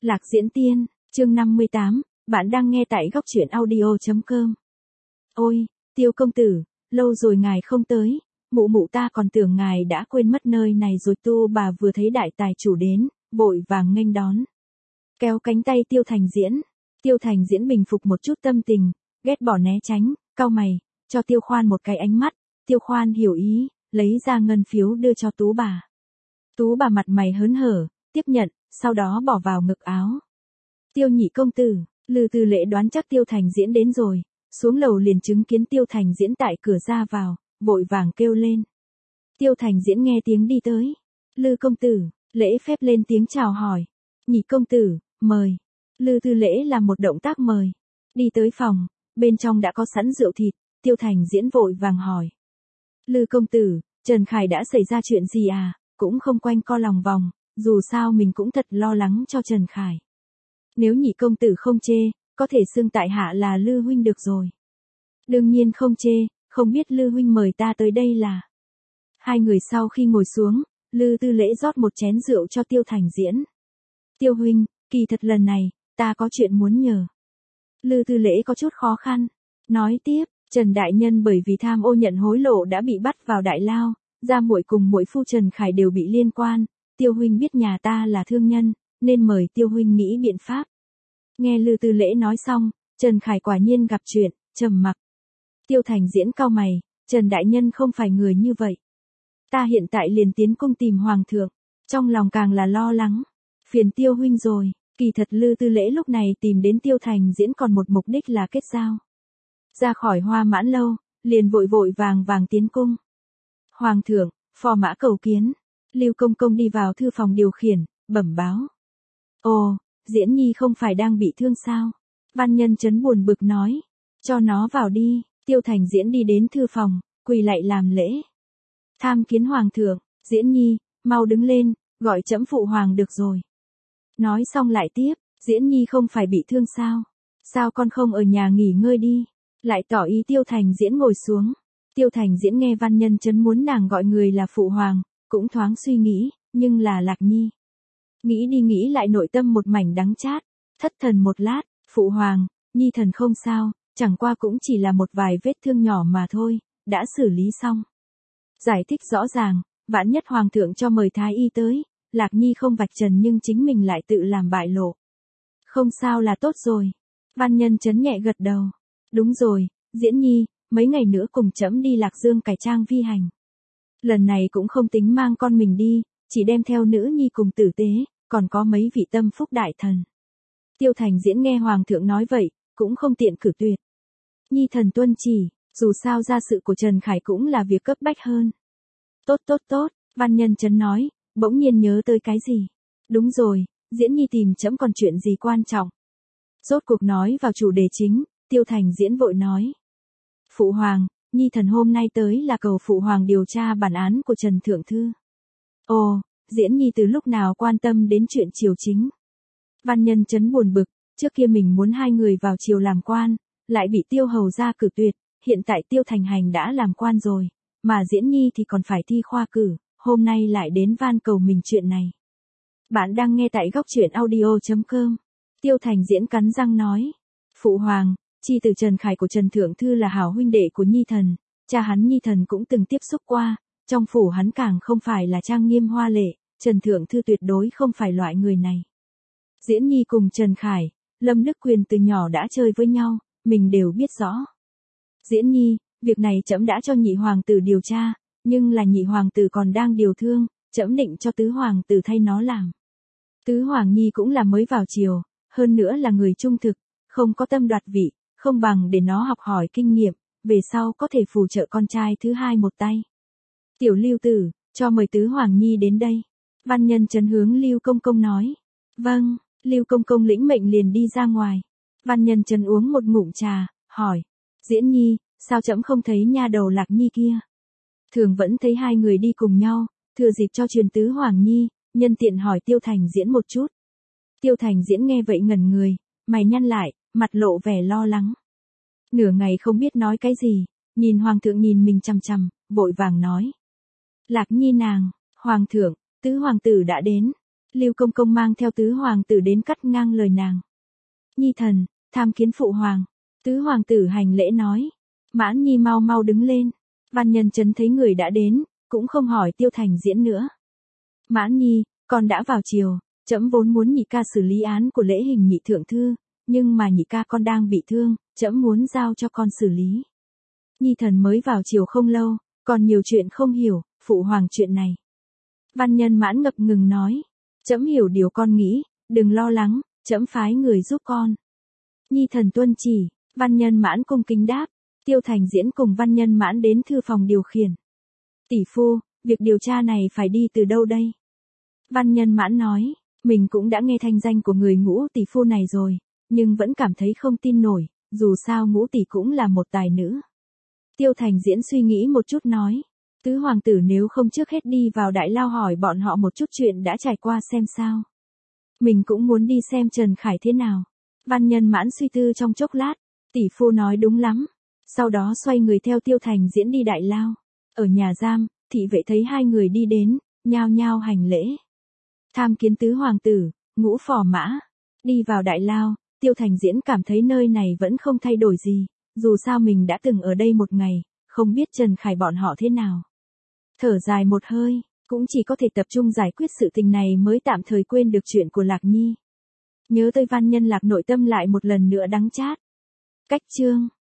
Lạc Diễn Tiên, chương 58, bạn đang nghe tại góc truyện audio.com. Ôi, Tiêu công tử, lâu rồi ngài không tới, mụ mụ ta còn tưởng ngài đã quên mất nơi này rồi. Tu bà vừa thấy đại tài chủ đến, vội vàng nghênh đón. Kéo cánh tay Tiêu Thành Diễn. Tiêu Thành Diễn bình phục một chút tâm tình, ghét bỏ né tránh, cau mày, cho Tiêu Khoan một cái ánh mắt. Tiêu Khoan hiểu ý, lấy ra ngân phiếu đưa cho Tú bà. Tú bà mặt mày hớn hở, tiếp nhận, sau đó bỏ vào ngực áo. Tiêu nhị công tử, Lư Tư Lễ đoán chắc Tiêu Thành Diễn đến rồi, xuống lầu liền chứng kiến Tiêu Thành Diễn tại cửa ra vào, vội vàng kêu lên. Tiêu Thành Diễn nghe tiếng đi tới. Lư công tử, lễ phép lên tiếng chào hỏi. Nhị công tử, mời. Lư Tư Lễ làm một động tác mời. Đi tới phòng, bên trong đã có sẵn rượu thịt, Tiêu Thành Diễn vội vàng hỏi. Lư công tử, Trần Khải đã xảy ra chuyện gì à? Cũng không quanh co lòng vòng, dù sao mình cũng thật lo lắng cho Trần Khải. Nếu nhị công tử không chê, có thể xưng tại hạ là Lư huynh được rồi. Đương nhiên không chê, không biết Lư huynh mời ta tới đây là. Hai người sau khi ngồi xuống, Lư Tư Lễ rót một chén rượu cho Tiêu Thành Diễn. Tiêu huynh, kỳ thật lần này, ta có chuyện muốn nhờ. Lư Tư Lễ có chút khó khăn. Nói tiếp, Trần Đại Nhân bởi vì tham ô nhận hối lộ đã bị bắt vào đại lao, gia muội cùng muội phu Trần Khải đều bị liên quan. Tiêu huynh biết nhà ta là thương nhân, nên mời Tiêu huynh nghĩ biện pháp. Nghe Lư Tư Lễ nói xong, Trần Khải quả nhiên gặp chuyện, trầm mặc. Tiêu Thành Diễn cau mày, Trần Đại Nhân không phải người như vậy. Ta hiện tại liền tiến cung tìm Hoàng thượng, trong lòng càng là lo lắng. Phiền Tiêu huynh rồi, kỳ thật Lư Tư Lễ lúc này tìm đến Tiêu Thành Diễn còn một mục đích là kết giao. Ra khỏi Hoa Mãn lâu, liền vội vàng tiến cung. Hoàng thượng, phò mã cầu kiến. Lưu Công Công đi vào thư phòng điều khiển, bẩm báo. Ồ, Diễn nhi không phải đang bị thương sao? Văn Nhân Chấn buồn bực nói. Cho nó vào đi. Tiêu Thành Diễn đi đến thư phòng, quỳ lạy làm lễ. Tham kiến Hoàng thượng, Diễn nhi, mau đứng lên, gọi trẫm phụ hoàng được rồi. Nói xong lại tiếp, Diễn nhi không phải bị thương sao? Sao con không ở nhà nghỉ ngơi đi? Lại tỏ ý Tiêu Thành Diễn ngồi xuống. Tiêu Thành Diễn nghe Văn Nhân Chấn muốn nàng gọi người là phụ hoàng, cũng thoáng suy nghĩ, nhưng là Lạc Nhi. Nghĩ đi nghĩ lại nội tâm một mảnh đắng chát, thất thần một lát, phụ hoàng, Nhi thần không sao, chẳng qua cũng chỉ là một vài vết thương nhỏ mà thôi, đã xử lý xong. Giải thích rõ ràng, vạn nhất Hoàng thượng cho mời Thái y tới, Lạc Nhi không vạch trần nhưng chính mình lại tự làm bại lộ. Không sao là tốt rồi. Văn Nhân Chấn nhẹ gật đầu. Đúng rồi, Diễn nhi, mấy ngày nữa cùng trẫm đi Lạc Dương cải trang vi hành. Lần này cũng không tính mang con mình đi, chỉ đem theo nữ nhi cùng tử tế, còn có mấy vị tâm phúc đại thần. Tiêu Thành Diễn nghe Hoàng thượng nói vậy, cũng không tiện cử tuyệt. Nhi thần tuân chỉ, dù sao gia sự của Trần Khải cũng là việc cấp bách hơn. Tốt, Văn Nhân Chấn nói, bỗng nhiên nhớ tới cái gì. Đúng rồi, Diễn nhi tìm trẫm còn chuyện gì quan trọng. Rốt cuộc nói vào chủ đề chính, Tiêu Thành Diễn vội nói. Phụ hoàng, Nhi thần hôm nay tới là cầu phụ hoàng điều tra bản án của Trần Thượng Thư. Ồ, Diễn nhi từ lúc nào quan tâm đến chuyện triều chính. Văn Nhân Chấn buồn bực, trước kia mình muốn hai người vào triều làm quan, lại bị Tiêu hầu ra cử tuyệt, hiện tại Tiêu Thành Hành đã làm quan rồi, mà Diễn nhi thì còn phải thi khoa cử, hôm nay lại đến van cầu mình chuyện này. Bạn đang nghe tại góc truyện audio.com. Tiêu Thành Diễn cắn răng nói. Phụ hoàng, chi từ Trần Khải của Trần Thượng Thư là hảo huynh đệ của Nhi thần, cha hắn Nhi thần cũng từng tiếp xúc qua, trong phủ hắn càng không phải là trang nghiêm hoa lệ, Trần Thượng Thư tuyệt đối không phải loại người này. Diễn nhi cùng Trần Khải, Lâm Đức Quyền từ nhỏ đã chơi với nhau, mình đều biết rõ. Diễn nhi, việc này trẫm đã cho nhị hoàng tử điều tra, nhưng là nhị hoàng tử còn đang điều thương, trẫm định cho tứ hoàng tử thay nó làm. Tứ hoàng nhi cũng là mới vào triều, hơn nữa là người trung thực, không có tâm đoạt vị, không bằng để nó học hỏi kinh nghiệm, về sau có thể phù trợ con trai thứ hai một tay. Tiểu Lưu tử, cho mời tứ hoàng nhi đến đây. Văn Nhân Chấn hướng Lưu Công Công nói. Vâng, Lưu Công Công lĩnh mệnh liền đi ra ngoài. Văn Nhân Chấn uống một ngụm trà, hỏi. Diễn nhi, sao trẫm không thấy nha đầu Lạc Nhi kia? Thường vẫn thấy hai người đi cùng nhau, thừa dịp cho truyền tứ hoàng nhi, nhân tiện hỏi Tiêu Thành Diễn một chút. Tiêu Thành Diễn nghe vậy ngẩn người, mày nhăn lại, mặt lộ vẻ lo lắng. Nửa ngày không biết nói cái gì, nhìn Hoàng thượng nhìn mình chằm chằm, vội vàng nói. Lạc Nhi nàng, Hoàng thượng, tứ hoàng tử đã đến. Lưu Công Công mang theo tứ hoàng tử đến cắt ngang lời nàng. Nhi thần, tham kiến phụ hoàng. Tứ hoàng tử hành lễ nói. Mãn Nhi mau mau đứng lên. Văn Nhân Chấn thấy người đã đến, cũng không hỏi Tiêu Thành Diễn nữa. Mãn Nhi, con đã vào triều, trẫm vốn muốn nhị ca xử lý án của Lễ Hình nhị thượng thư, nhưng mà nhị ca con đang bị thương, trẫm muốn giao cho con xử lý. Nhi thần mới vào triều không lâu, còn nhiều chuyện không hiểu, phụ hoàng chuyện này. Văn Nhân Mãn ngập ngừng nói. Trẫm hiểu điều con nghĩ, đừng lo lắng, trẫm phái người giúp con. Nhi thần tuân chỉ. Văn Nhân Mãn cung kính đáp. Tiêu Thành Diễn cùng Văn Nhân Mãn đến thư phòng điều khiển. Tỷ phu, việc điều tra này phải đi từ đâu đây? Văn Nhân Mãn nói, mình cũng đã nghe thanh danh của người Ngũ tỷ phu này rồi, nhưng vẫn cảm thấy không tin nổi, dù sao Ngũ tỷ cũng là một tài nữ. Tiêu Thành Diễn suy nghĩ một chút nói, tứ hoàng tử nếu không trước hết đi vào đại lao hỏi bọn họ một chút chuyện đã trải qua xem sao. Mình cũng muốn đi xem Trần Khải thế nào. Văn Nhân Mãn suy tư trong chốc lát, tỷ phu nói đúng lắm. Sau đó xoay người theo Tiêu Thành Diễn đi đại lao. Ở nhà giam, thị vệ thấy hai người đi đến, nhao nhao hành lễ. Tham kiến tứ hoàng tử, Ngũ phò mã. Đi vào đại lao, Tiêu Thành Diễn cảm thấy nơi này vẫn không thay đổi gì, dù sao mình đã từng ở đây một ngày, không biết Trần Khải bọn họ thế nào. Thở dài một hơi, cũng chỉ có thể tập trung giải quyết sự tình này mới tạm thời quên được chuyện của Lạc Nhi. Nhớ tới Văn Nhân Lạc nội tâm lại một lần nữa đắng chát. Cách chương